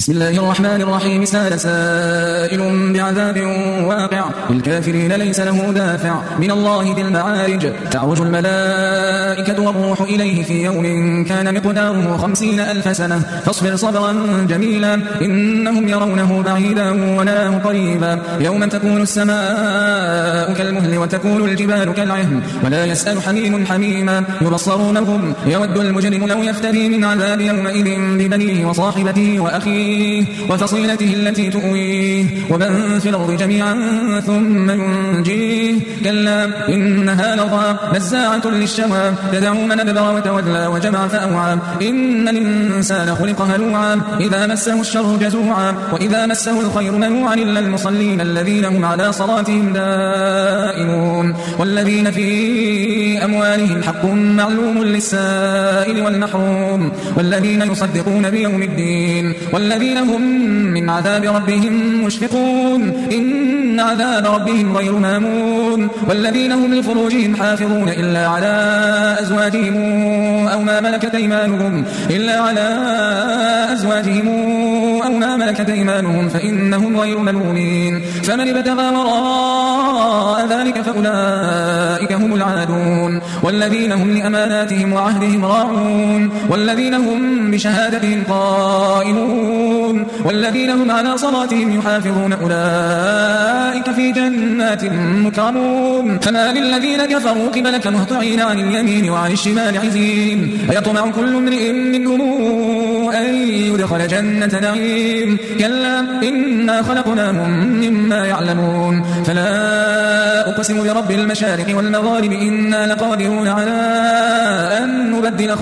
بسم الله الرحمن الرحيم. سأل سائل بعذاب واقع للكافرين ليس له دافع من الله ذي المعارج. تعرج الملائكة والروح إليه في يوم كان مقداره 50,000 سنة فاصبر صبرا جميلا إنهم يرونه بعيدا ونراه قريبا. يوم تكون السماء كالمهل وتكون الجبال كالعهن ولا يسأل حميم حميما يبصرونهم يود المجرم لو يفتدي من عذاب يومئذ ببنيه وصاحبته وأخيه وفصيلته التي تؤويه ومن في الأرض جميعا ثم ينجيه. كلا إنها لظى نزاعة للشوى تدعو من أدبر وتولى وجمع فأوعى. إن الإنسان خلق هلوعا إذا مسه الشر جزوعا وإذا مسه الخير منوعا إلا المصلين الذين هم على صلاتهم دائمون والذين في أموالهم حق معلوم للسائل والمحروم والذين يصدقون بيوم الدين والذين هم من عذاب ربهم مشفقون إن عذاب ربهم غير مامون. والذين هم لفروجهم حافظون إلا على أزواجهم أو ما ملكت أيمانهم فإنهم غير ملومين. فمن ابتغى وراء ذلك فأولئك هم العادون والذين هم لأماناتهم وعهدهم راعون والذين هم بشهادتهم قائمون والذين هم على صلاتهم يحافظون أولئك في جنات مكرمون. فما للذين كفروا قبلك مهطعين عن اليمين وعن الشمال عزين أيطمع كل امرئ منهم أن يدخل جنة نعيم كلا إنا خلقناهم مما يعلمون. فلا أقسم برب المشارق والمغارب إنا لقادرون على أن نبدل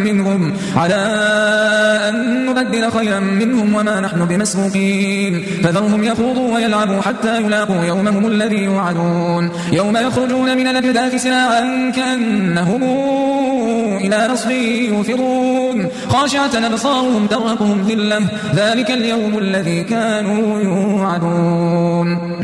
خيرا منهم وما نحن بمسبوقين. فذرهم يخوضوا ويلعبوا حتى يلاقوا يومهم الذي يوعدون يوم يخرجون من الأجداث سراعا كأنهم إلى نصب يوفضون خاشعة أبصارهم ترهقهم ذلة ذلك اليوم الذي كانوا يوعدون.